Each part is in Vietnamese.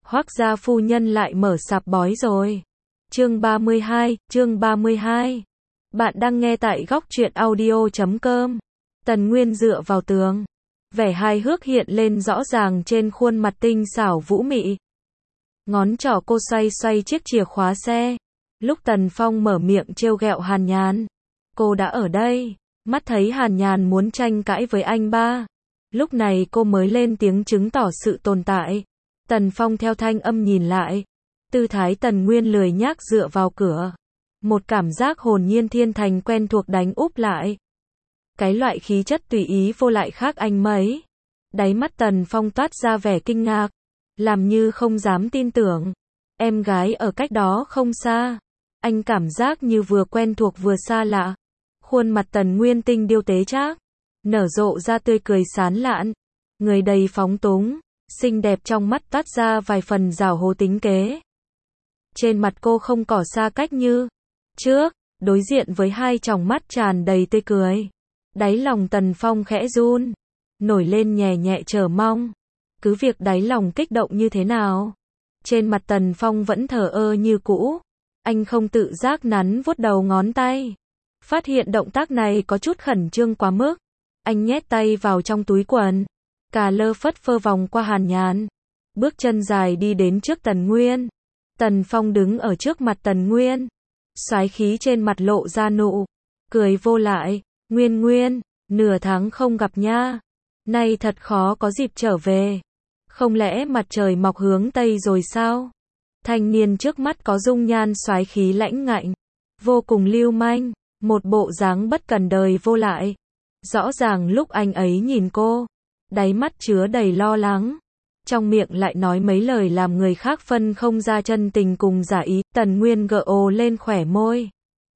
Hoác gia phu nhân lại mở sạp bói rồi. Chương 32. Bạn đang nghe tại góc truyện audio.com. Tần Nguyên dựa vào tường. Vẻ hài hước hiện lên rõ ràng trên khuôn mặt tinh xảo vũ mị. Ngón trỏ cô xoay xoay chiếc chìa khóa xe. Lúc Tần Phong mở miệng trêu ghẹo Hàn Nhàn. Cô đã ở đây. Mắt thấy Hàn Nhàn muốn tranh cãi với anh ba. Lúc này cô mới lên tiếng chứng tỏ sự tồn tại. Tần Phong theo thanh âm nhìn lại. Tư thái Tần Nguyên lười nhác dựa vào cửa. Một cảm giác hồn nhiên thiên thành quen thuộc đánh úp lại. Cái loại khí chất tùy ý vô lại khác anh mấy. Đáy mắt Tần Phong toát ra vẻ kinh ngạc. Làm như không dám tin tưởng. Em gái ở cách đó không xa. Anh cảm giác như vừa quen thuộc vừa xa lạ. Khuôn mặt Tần Nguyên tinh điêu tế trác. Nở rộ ra tươi cười sán lạn. Người đầy phóng túng. Xinh đẹp trong mắt toát ra vài phần giảo hồ tính kế. Trên mặt cô không cỏ xa cách như trước, đối diện với hai tròng mắt tràn đầy tươi cười. Đáy lòng Tần Phong khẽ run, nổi lên nhẹ nhẹ chờ mong. Cứ việc đáy lòng kích động như thế nào, trên mặt Tần Phong vẫn thờ ơ như cũ. Anh không tự giác nắn vuốt đầu ngón tay. Phát hiện động tác này có chút khẩn trương quá mức. Anh nhét tay vào trong túi quần. Cà lơ phất phơ vòng qua Hàn Nhàn. Bước chân dài đi đến trước Tần Nguyên. Tần Phong đứng ở trước mặt Tần Nguyên. Soái khí trên mặt lộ ra nụ cười vô lại. Nguyên, nửa tháng không gặp nha. Nay thật khó có dịp trở về. Không lẽ mặt trời mọc hướng Tây rồi sao? Thanh niên trước mắt có dung nhan soái khí lãnh ngạnh. Vô cùng lưu manh. Một bộ dáng bất cần đời vô lại. Rõ ràng lúc anh ấy nhìn cô, đáy mắt chứa đầy lo lắng. Trong miệng lại nói mấy lời làm người khác phân không ra chân tình cùng giả ý. Tần Nguyên gượng ồ lên khỏe môi.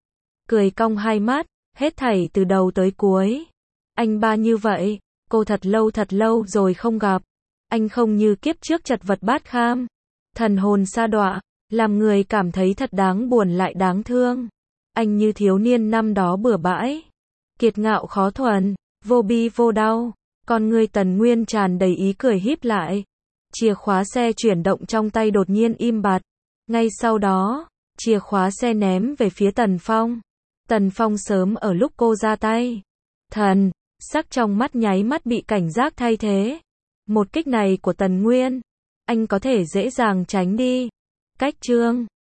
Cười cong hai mắt, hết thảy từ đầu tới cuối. Anh ba như vậy, cô thật lâu rồi không gặp. Anh không như kiếp trước chật vật bát kham. Thần hồn sa đọa, làm người cảm thấy thật đáng buồn lại đáng thương. Anh như thiếu niên năm đó bừa bãi. Kiệt ngạo khó thuần, vô bi vô đau. Con người Tần Nguyên tràn đầy ý cười híp lại. Chìa khóa xe chuyển động trong tay đột nhiên im bặt. Ngay sau đó, chìa khóa xe ném về phía Tần Phong. Tần Phong sớm ở lúc cô ra tay. Thần, sắc trong mắt nháy mắt bị cảnh giác thay thế. Một kích này của Tần Nguyên, anh có thể dễ dàng tránh đi. Cách chương